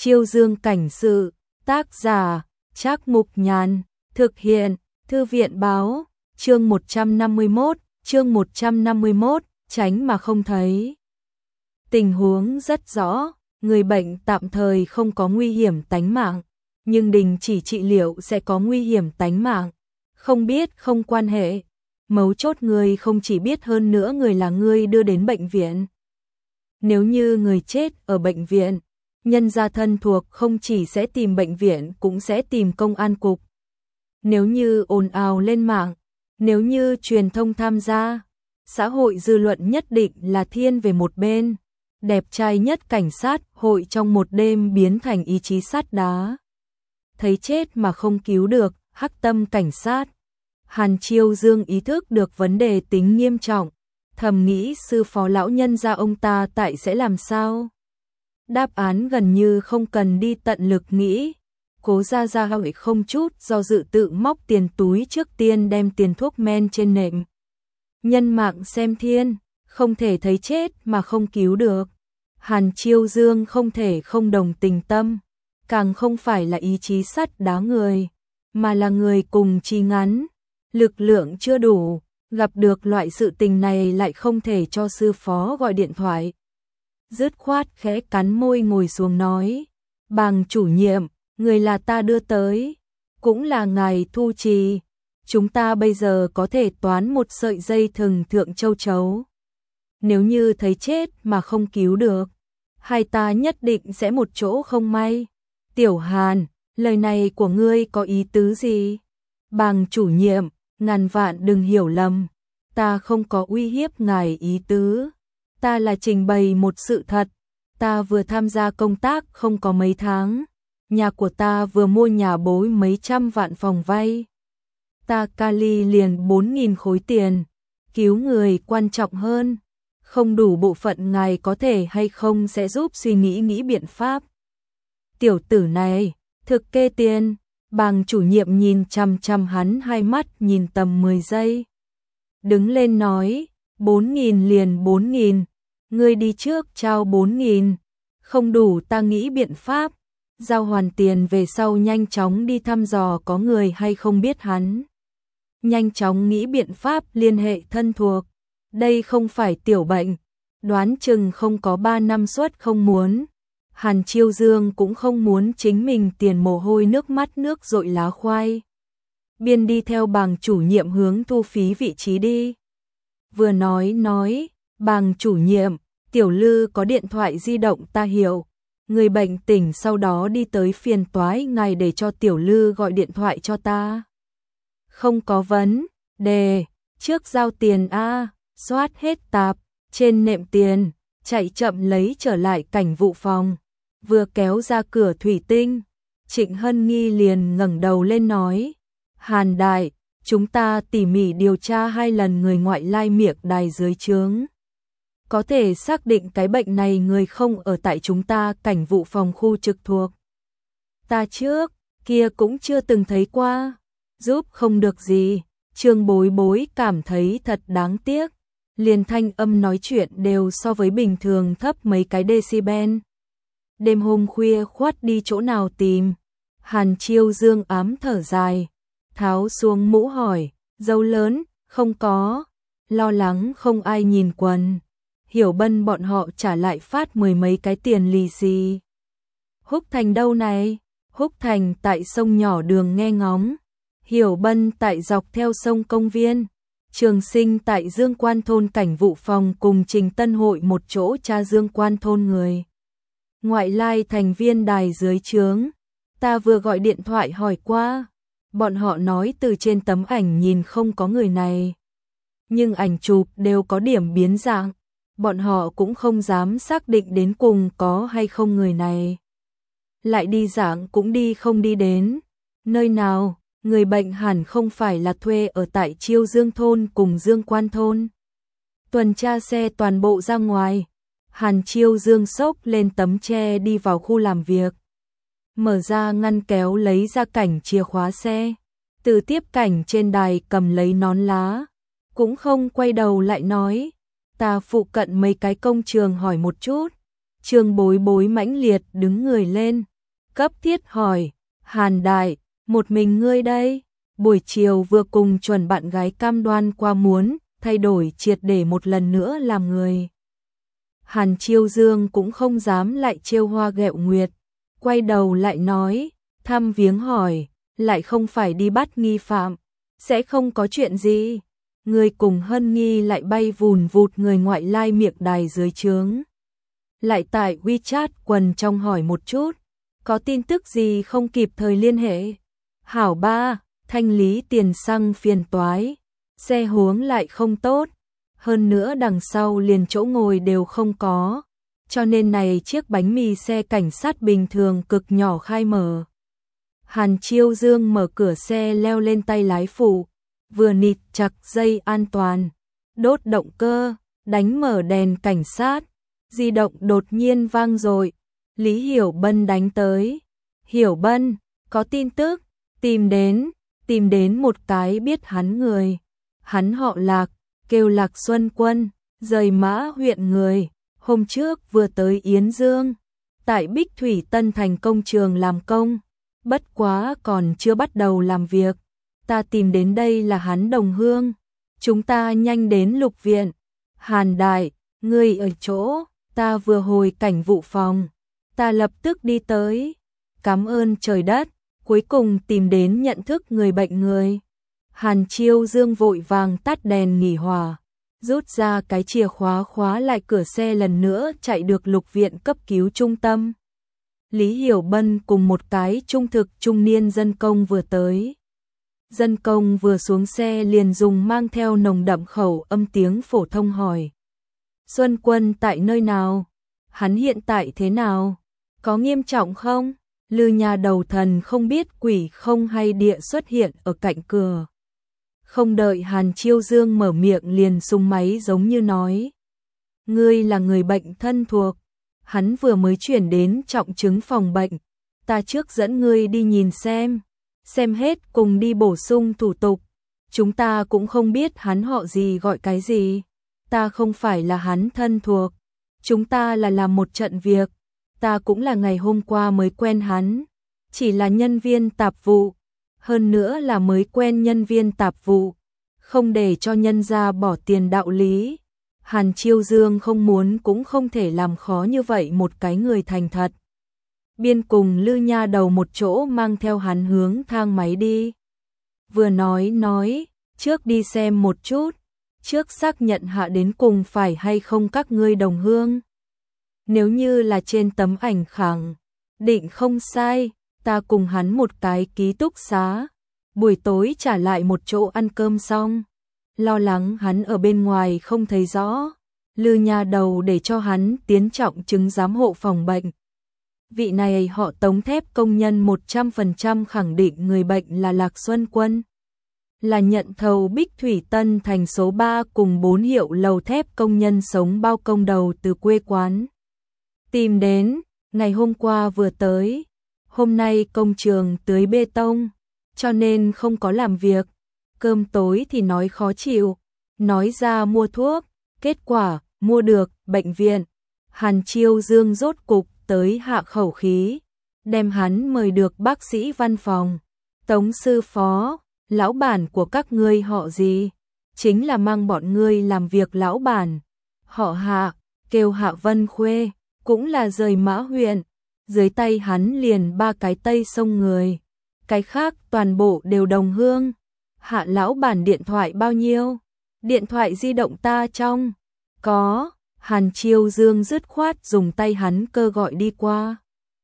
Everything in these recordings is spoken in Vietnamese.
Chiêu Dương cảnh sự, tác giả, Trác Mục Nhàn, thực hiện, Thư viện báo, chương 151, tránh mà không thấy. Tình huống rất rõ, người bệnh tạm thời không có nguy hiểm tánh mạng, nhưng đình chỉ trị liệu sẽ có nguy hiểm tánh mạng. Không biết không quan hệ, mấu chốt người không chỉ biết, hơn nữa người là người đưa đến bệnh viện. Nếu như người chết ở bệnh viện, nhân gia thân thuộc không chỉ sẽ tìm bệnh viện cũng sẽ tìm công an cục. Nếu như ồn ào lên mạng, nếu như truyền thông tham gia, xã hội dư luận nhất định là thiên về một bên. Đẹp trai nhất cảnh sát hội trong một đêm biến thành ý chí sắt đá. Thấy chết mà không cứu được, hắc tâm cảnh sát. Hàn Chiêu Dương ý thức được vấn đề tính nghiêm trọng, thầm nghĩ sư phó lão nhân gia ông ta tại sẽ làm sao. Đáp án gần như không cần đi tận lực nghĩ. Cố ra hỏi không chút do dự tự móc tiền túi, trước tiên đem tiền thuốc men trên nệm. Nhân mạng xem thiên, không thể thấy chết mà không cứu được. Hàn Chiêu Dương không thể không đồng tình tâm, càng không phải là ý chí sắt đá người, mà là người cùng chí ngắn, lực lượng chưa đủ, gặp được loại sự tình này lại không thể cho sư phó gọi điện thoại. Dứt khoát khẽ cắn môi ngồi xuống nói, Bàng chủ nhiệm, người là ta đưa tới, cũng là ngài thu trì, chúng ta bây giờ có thể toán một sợi dây thừng thượng châu chấu. Nếu như thấy chết mà không cứu được, hai ta nhất định sẽ một chỗ không may. Tiểu Hàn, lời này của ngươi có ý tứ gì? Bàng chủ nhiệm, ngàn vạn đừng hiểu lầm, ta không có uy hiếp ngài ý tứ, ta là trình bày một sự thật. Ta vừa tham gia công tác không có mấy tháng, nhà của ta vừa mua nhà bối mấy trăm vạn phòng vay. Ta Cali liền 4.000 khối tiền, cứu người quan trọng hơn. Không đủ bộ phận ngài có thể hay không sẽ giúp suy nghĩ biện pháp. Tiểu tử này, thực kê tiền. Bàng chủ nhiệm nhìn chằm chằm hắn, hai mắt nhìn tầm 10 giây. Đứng lên nói, 4.000 liền 4.000, ngươi đi trước trao 4.000, không đủ ta nghĩ biện pháp. Giao hoàn tiền về sau nhanh chóng đi thăm dò có người hay không biết hắn. Nhanh chóng nghĩ biện pháp liên hệ thân thuộc. Đây không phải tiểu bệnh, đoán chừng không có 3 năm suất không muốn. Hàn Chiêu Dương cũng không muốn chính mình tiền mồ hôi nước mắt nước dội lá khoai. Biên đi theo Bàng chủ nhiệm hướng thu phí vị trí đi. Vừa nói, Bàng chủ nhiệm, Tiểu Lư có điện thoại di động ta hiểu. Người bệnh tỉnh sau đó đi tới phiền toái ngài để cho Tiểu Lư gọi điện thoại cho ta. Không có vấn đề, trước giao tiền a. Soát hết tạp, trên nệm tiền, chạy chậm lấy trở lại cảnh vụ phòng. Vừa kéo ra cửa thủy tinh, Trịnh Hân Nghi liền ngẩng đầu lên nói, Hàn đại, chúng ta tỉ mỉ điều tra 2 lần người ngoại lai miệng đài dưới trướng. Có thể xác định cái bệnh này người không ở tại chúng ta cảnh vụ phòng khu trực thuộc. Ta trước kia cũng chưa từng thấy qua, giúp không được gì. Trương Bối Bối cảm thấy thật đáng tiếc. Liền thanh âm nói chuyện đều so với bình thường thấp mấy cái decibel. Đêm hôm khuya khoát đi chỗ nào tìm. Hàn Chiêu Dương ám thở dài, tháo xuống mũ hỏi, dâu lớn, không có, lo lắng không ai nhìn quần. Hiểu Bân bọn họ trả lại phát 10 mấy cái tiền lì xì. Húc Thành đâu này? Húc Thành tại sông nhỏ đường nghe ngóng. Hiểu Bân tại dọc theo sông công viên. Trường Sinh tại Dương Quan thôn cảnh vụ phòng cùng Trình Tân hội một chỗ tra Dương Quan thôn người. Ngoại lai thành viên đài dưới trướng. Ta vừa gọi điện thoại hỏi qua. Bọn họ nói từ trên tấm ảnh nhìn không có người này. Nhưng ảnh chụp đều có điểm biến dạng. Bọn họ cũng không dám xác định đến cùng có hay không người này. Lại đi dạng cũng đi không đi đến. Nơi nào? Người bệnh hẳn không phải là thuê ở tại Chiêu Dương thôn cùng Dương Quan thôn. Tuần tra xe toàn bộ ra ngoài. Hàn Chiêu Dương xốc lên tấm tre đi vào khu làm việc. Mở ra ngăn kéo lấy ra cảnh chìa khóa xe. Từ tiếp cảnh trên đài cầm lấy nón lá. Cũng không quay đầu lại nói. Ta phụ cận mấy cái công trường hỏi một chút. Trương Bối Bối mãnh liệt đứng người lên. cấp thiết hỏi, Hàn đại, một mình ngươi đây? Buổi chiều vừa cùng chuẩn bạn gái cam đoan qua muốn thay đổi triệt để một lần nữa làm người. Hàn Chiêu Dương cũng không dám lại trêu hoa ghẹo nguyệt, quay đầu lại nói, thăm viếng hỏi, lại không phải đi bắt nghi phạm, sẽ không có chuyện gì. Người cùng Hân Nghi lại bay vùn vụt người ngoại lai miệng đài dưới trướng. Lại tại WeChat quần trong hỏi một chút, có tin tức gì không kịp thời liên hệ. Hảo ba, thanh lý tiền xăng phiền toái, xe huống lại không tốt, hơn nữa đằng sau liền chỗ ngồi đều không có, cho nên này chiếc bánh mì xe cảnh sát bình thường cực nhỏ khai mở. Hàn Chiêu Dương mở cửa xe leo lên tay lái phụ, vừa nịt chặt dây an toàn, đốt động cơ, đánh mở đèn cảnh sát, di động đột nhiên vang dội. Lý Hiểu Bân đánh tới. Hiểu Bân, có tin tức, tìm đến một cái biết hắn người. Hắn họ Lạc, kêu Lạc Xuân Quân, rời Mã huyện người, hôm trước vừa tới Yến Dương, tại Bích Thủy Tân Thành công trường làm công, bất quá còn chưa bắt đầu làm việc. Ta tìm đến đây là hắn đồng hương, chúng ta nhanh đến Lục viện. Hàn đại, ngươi ở chỗ, ta vừa hồi cảnh vụ phòng, ta lập tức đi tới. Cảm ơn trời đất, cuối cùng tìm đến nhận thức người bệnh người. Hàn Chiêu Dương vội vàng tắt đèn nghỉ hỏa, rút ra cái chìa khóa khóa lại cửa xe lần nữa chạy được Lục viện cấp cứu trung tâm. Lý Hiểu Bân cùng một cái trung thực trung niên dân công vừa tới. Dân công vừa xuống xe liền dùng mang theo nồng đậm khẩu âm tiếng phổ thông hỏi. Xuân Quân tại nơi nào? Hắn hiện tại thế nào? Có nghiêm trọng không? Lư nhà đầu thần không biết quỷ không hay địa xuất hiện ở cạnh cửa. Không đợi Hàn Chiêu Dương mở miệng liền súng máy giống như nói. Ngươi là người bệnh thân thuộc. Hắn vừa mới chuyển đến trọng chứng phòng bệnh. Ta trước dẫn ngươi đi nhìn xem hết cùng đi bổ sung thủ tục. Chúng ta cũng không biết hắn họ gì gọi cái gì. Ta không phải là hắn thân thuộc. Chúng ta là làm một trận việc. Ta cũng là ngày hôm qua mới quen hắn. Chỉ là nhân viên tạp vụ. Hơn nữa là mới quen nhân viên tạp vụ. Không để cho nhân gia bỏ tiền đạo lý. Hàn Chiêu Dương không muốn cũng không thể làm khó như vậy một cái người thành thật. Biên cùng Lư Nha đầu một chỗ mang theo hắn hướng thang máy đi. Vừa nói, trước đi xem một chút, trước xác nhận hạ đến cùng phải hay không các ngươi đồng hương. Nếu như là trên tấm ảnh khẳng định không sai, ta cùng hắn một cái ký túc xá, buổi tối trả lại một chỗ ăn cơm xong. Lo lắng hắn ở bên ngoài không thấy rõ, Lư Nha đầu để cho hắn tiến trọng chứng giám hộ phòng bệnh. Vị này họ Tống thép công nhân 100% khẳng định người bệnh là Lạc Xuân Quân. Là nhận thầu Bích Thủy Tân Thành số 3 cùng 4 hiệu lầu thép công nhân sống bao công đầu từ quê quán. Tìm đến, ngày hôm qua vừa tới, hôm nay công trường tưới bê tông, cho nên không có làm việc. Cơm tối thì nói khó chịu, nói ra mua thuốc, kết quả mua được bệnh viện. Hàn Chiêu Dương rốt cục tới hạ khẩu khí, đem hắn mời được bác sĩ văn phòng. Tống sư phó, lão bản của các ngươi họ gì? Chính là mang bọn ngươi làm việc lão bản. Họ Hạ, kêu Hạ Vân Khuê, cũng là rời Mã huyện. Dưới tay hắn liền 3 cái Tây Sông người, cái khác toàn bộ đều đồng hương. Hạ lão bản điện thoại bao nhiêu? Điện thoại di động ta trong. Có. Hàn Chiêu Dương dứt khoát dùng tay hắn cơ gọi đi qua.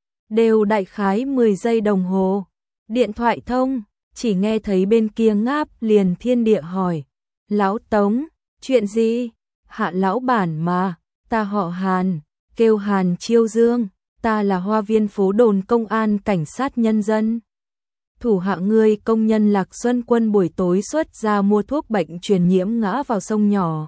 Đều đại khái 10 giây đồng hồ. Điện thoại thông, chỉ nghe thấy bên kia ngáp liền thiên địa hỏi. Lão Tống, chuyện gì? Hạ lão bản mà, ta họ Hàn, kêu Hàn Chiêu Dương, ta là Hoa Viên phố đồn công an cảnh sát nhân dân. Thủ hạ ngươi công nhân Lạc Xuân Quân buổi tối xuất ra mua thuốc bệnh truyền nhiễm ngã vào sông nhỏ.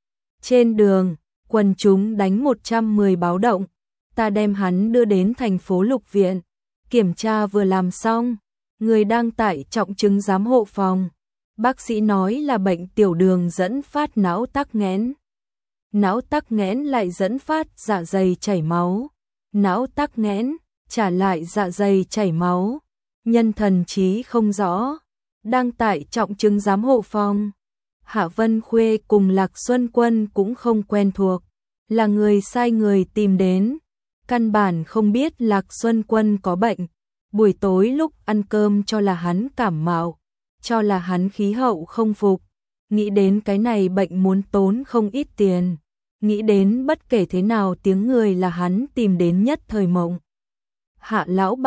Trên đường, quần chúng đánh 110 báo động, ta đem hắn đưa đến thành phố Lục viện, kiểm tra vừa làm xong, người đang tại trọng chứng giám hộ phòng. Bác sĩ nói là bệnh tiểu đường dẫn phát não tắc nghẽn. Não tắc nghẽn lại dẫn phát dạ dày chảy máu. Não tắc nghẽn, trả lại dạ dày chảy máu, nhân thần trí không rõ, đang tại trọng chứng giám hộ phòng. Hạ Vân Khuê cùng Lạc Xuân Quân cũng không quen thuộc, là người sai người tìm đến, căn bản không biết Lạc Xuân Quân có bệnh. Buổi tối lúc ăn cơm cho là hắn cảm mạo, cho là hắn khí hậu không phục, nghĩ đến cái này bệnh muốn tốn không ít tiền, nghĩ đến bất kể thế nào tiếng người là hắn tìm đến nhất thời mộng. Hạ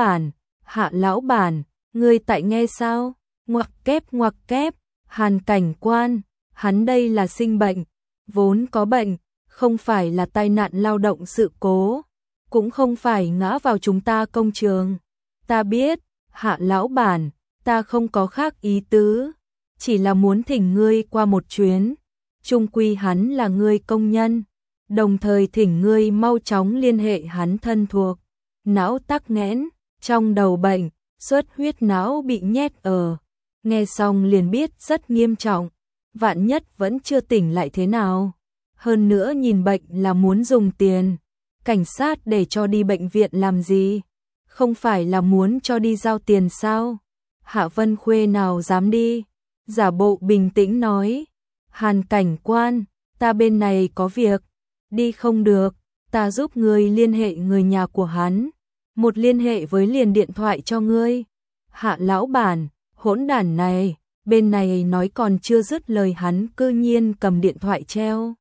lão bản, ngươi tại nghe sao? Ngoặc kép, Hàn Cảnh Quan, hắn đây là sinh bệnh, vốn có bệnh, không phải là tai nạn lao động sự cố, cũng không phải ngã vào chúng ta công trường. Ta biết, Hạ lão bản, ta không có khác ý tứ, chỉ là muốn thỉnh ngươi qua một chuyến, chung quy hắn là ngươi công nhân, đồng thời thỉnh ngươi mau chóng liên hệ hắn thân thuộc. Não tắc nghẽn, trong đầu bệnh, xuất huyết não bị nhét ở. Nghe xong liền biết rất nghiêm trọng, vạn nhất vẫn chưa tỉnh lại thế nào. Hơn nữa nhìn bệnh là muốn dùng tiền, cảnh sát để cho đi bệnh viện làm gì? Không phải là muốn cho đi giao tiền sao? Hạ Vân Khuê nào dám đi? Giả bộ bình tĩnh nói, Hàn Cảnh Quan, ta bên này có việc, đi không được, ta giúp ngươi liên hệ người nhà của hắn, một liên hệ với liền điện thoại cho ngươi. Hạ lão bản, hỗn đản này, bên này nói còn chưa dứt lời hắn cư nhiên cầm điện thoại treo.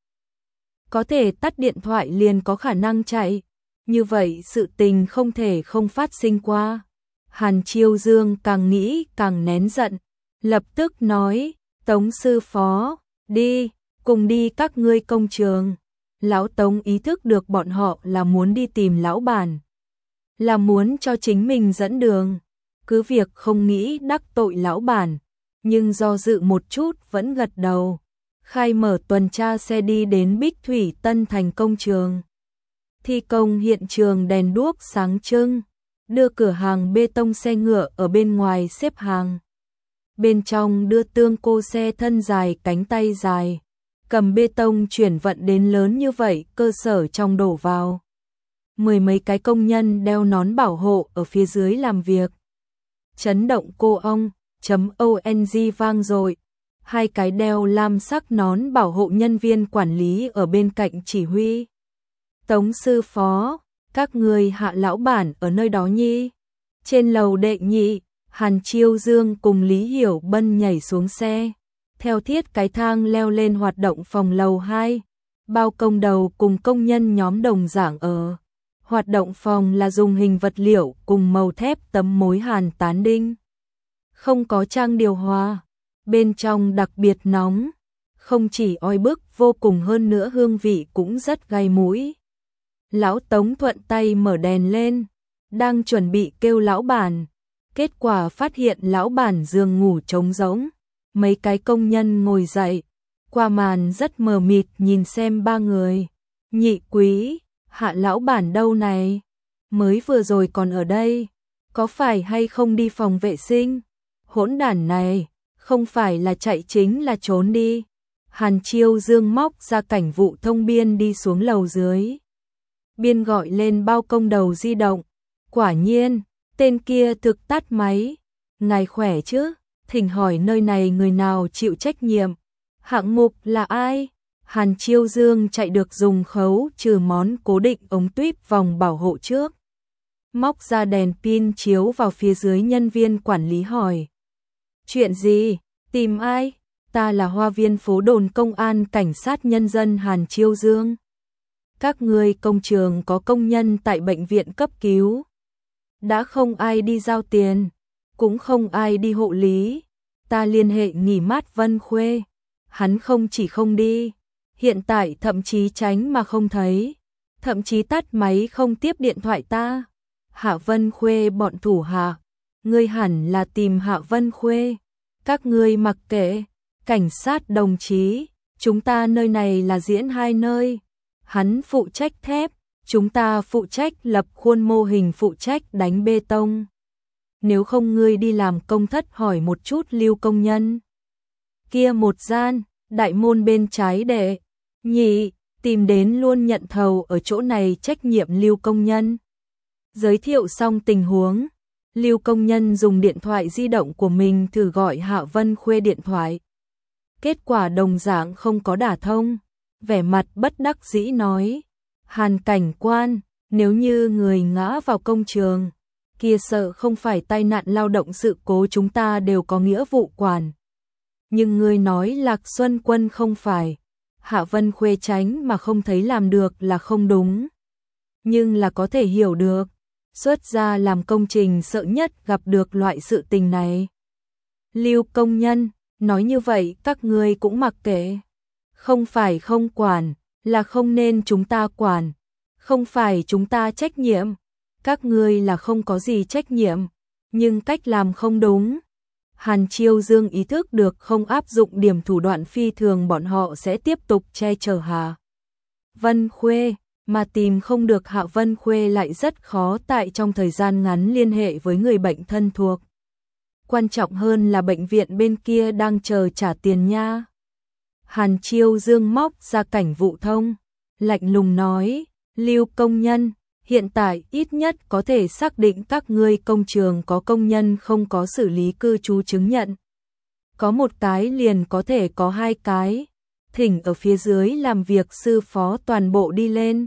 Có thể tắt điện thoại liền có khả năng chạy, như vậy sự tình không thể không phát sinh qua. Hàn Chiêu Dương càng nghĩ càng nén giận, lập tức nói, Tống sư phó, đi, cùng đi các ngươi công trường. Lão Tống ý thức được bọn họ là muốn đi tìm lão bản, là muốn cho chính mình dẫn đường, cứ việc không nghĩ đắc tội lão bản, nhưng do dự một chút vẫn gật đầu. Khai mở tuần tra xe đi đến Bích Thủy Tân Thành công trường. Thi công hiện trường đèn đuốc sáng trưng, đưa cửa hàng bê tông xe ngựa ở bên ngoài xếp hàng. Bên trong đưa tương cô xe thân dài cánh tay dài, cầm bê tông chuyển vận đến lớn như vậy cơ sở trong đổ vào. Mười mấy cái công nhân đeo nón bảo hộ ở phía dưới làm việc. Chấn động cô ong.ONG vang dội. Hai cái đeo lam sắc nón bảo hộ nhân viên quản lý ở bên cạnh chỉ huy. Tống sư phó, các người Hạ lão bản ở nơi đó nhi. Trên lầu đệ nhị, Hàn Chiêu Dương cùng Lý Hiểu Bân nhảy xuống xe, theo thiết cái thang leo lên hoạt động phòng lầu 2. Bao công đầu cùng công nhân nhóm đồng giảng ở. Hoạt động phòng là dùng hình vật liệu cùng màu thép tấm mối hàn tán đinh. Không có trang điều hòa, bên trong đặc biệt nóng, không chỉ oi bức vô cùng hơn nữa hương vị cũng rất gai mũi. Lão Tống thuận tay mở đèn lên, đang chuẩn bị kêu lão bản, kết quả phát hiện lão bản giường ngủ trống rỗng. Mấy cái công nhân ngồi dậy, qua màn rất mờ mịt nhìn xem ba người. Nhị quý, Hạ lão bản đâu này? Mới vừa rồi còn ở đây, có phải hay không đi phòng vệ sinh? Hỗn đản này, không phải là chạy chính là trốn đi. Hàn Chiêu Dương móc ra cảnh vụ thông biên đi xuống lầu dưới. Biên gọi lên bao công đầu di động. Quả nhiên, tên kia thực tắt máy. Ngài khỏe chứ? Thỉnh hỏi nơi này người nào chịu trách nhiệm? Hạng mục là ai? Hàn Chiêu Dương chạy được dùng khấu trừ món cố định ống tuýp vòng bảo hộ trước. Móc ra đèn pin chiếu vào phía dưới nhân viên quản lý hỏi. Chuyện gì? Tìm ai? Ta là Hoa Viên phố đồn công an cảnh sát nhân dân Hàn Chiêu Dương. Các ngươi công trường có công nhân tại bệnh viện cấp cứu. Đã không ai đi giao tiền, cũng không ai đi hộ lý. Ta liên hệ nghỉ mát Vân Khuê. Hắn không chỉ không đi, hiện tại thậm chí tránh mà không thấy, thậm chí tắt máy không tiếp điện thoại ta. Hạ Vân Khuê bọn thủ hạ, ngươi hẳn là tìm Hạ Vân Khuê. Các ngươi mặc kệ, cảnh sát đồng chí, chúng ta nơi này là diễn hai nơi. Hắn phụ trách thép, chúng ta phụ trách lập khuôn mô hình, phụ trách đánh bê tông. Nếu không ngươi đi làm công thất hỏi một chút Lưu công nhân. Kia một gian, đại môn bên trái đệ nhị, tìm đến luôn nhận thầu ở chỗ này trách nhiệm Lưu công nhân. Giới thiệu xong tình huống, Lưu công nhân dùng điện thoại di động của mình thử gọi Hạ Vân Khuê điện thoại. Kết quả đồng dạng không có đả thông, vẻ mặt bất đắc dĩ nói, Hàn cảnh quan, nếu như người ngã vào công trường, kia sợ không phải tai nạn lao động sự cố chúng ta đều có nghĩa vụ quản. Nhưng người nói Lạc Xuân Quân không phải. Hạ Vân Khuê tránh mà không thấy làm được là không đúng. Nhưng là có thể hiểu được. Xuất ra làm công trình sợ nhất gặp được loại sự tình này. Lưu công nhân, nói như vậy các ngươi cũng mặc kệ. Không phải không quản, là không nên chúng ta quản. Không phải chúng ta trách nhiệm. Các ngươi là không có gì trách nhiệm. Nhưng cách làm không đúng. Hàn Chiêu Dương ý thức được không áp dụng điểm thủ đoạn phi thường bọn họ sẽ tiếp tục che chở Hạ Vân Khuê, mà tìm không được Hạ Vân Khuê lại rất khó tại trong thời gian ngắn liên hệ với người bệnh thân thuộc. Quan trọng hơn là bệnh viện bên kia đang chờ trả tiền nha. Hàn Chiêu Dương móc ra cảnh vụ thông, lạnh lùng nói, Lưu công nhân, hiện tại ít nhất có thể xác định các ngươi công trường có công nhân không có xử lý cư trú chứng nhận. Có một cái liền có thể có hai cái. Thỉnh ở phía dưới làm việc sư phó toàn bộ đi lên.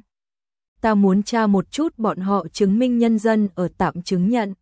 Ta muốn tra một chút bọn họ chứng minh nhân dân ở tạm chứng nhận.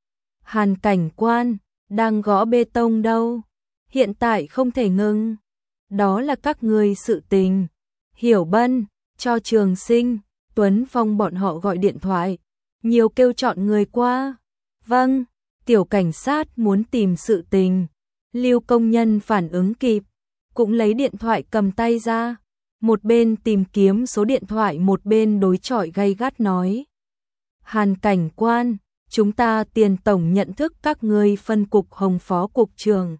Hàn cảnh quan, đang gõ bê tông đâu. Hiện tại không thể ngừng. Đó là các ngươi sự tình. Hiểu Bân, cho Trường Sinh, Tuấn Phong bọn họ gọi điện thoại. Nhiều kêu chọn người qua. Vâng, tiểu cảnh sát muốn tìm sự tình. Lưu công nhân phản ứng kịp. Cũng lấy điện thoại cầm tay ra. Một bên tìm kiếm số điện thoại một bên đối chọi gay gắt nói. Hàn cảnh quan, chúng ta tiền tổng nhận thức các ngươi phân cục Hồng phó cục trưởng.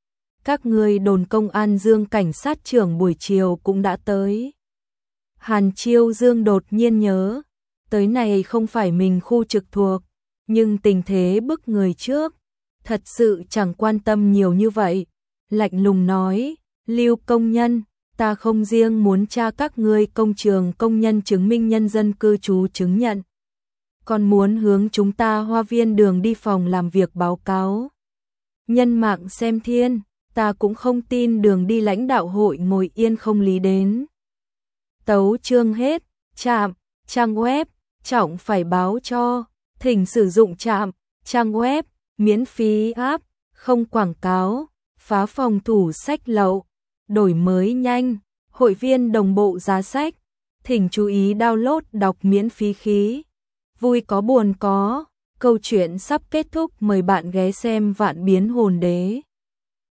Các ngươi đồn công an Dương cảnh sát trưởng buổi chiều cũng đã tới. Hàn Chiêu Dương đột nhiên nhớ, tới này không phải mình khu trực thuộc, nhưng tình thế bức người trước, thật sự chẳng quan tâm nhiều như vậy. Lạnh lùng nói, Lưu công nhân, ta không riêng muốn tra các ngươi công trường công nhân chứng minh nhân dân cư trú chứng nhận, còn muốn hướng chúng ta Hoa Viên đường đi phòng làm việc báo cáo. Nhân mạng xem thiên, ta cũng không tin đường đi lãnh đạo hội ngồi yên không lý đến. Tấu chương hết, trạm, trang web, trọng phải báo cho, thỉnh sử dụng trạm, trang web, miễn phí app, không quảng cáo, phá phòng thủ sách lậu, đổi mới nhanh, hội viên đồng bộ giá sách, thỉnh chú ý download đọc miễn phí khí. Vui có buồn có, câu chuyện sắp kết thúc mời bạn ghé xem Vạn Biến Hồn Đế.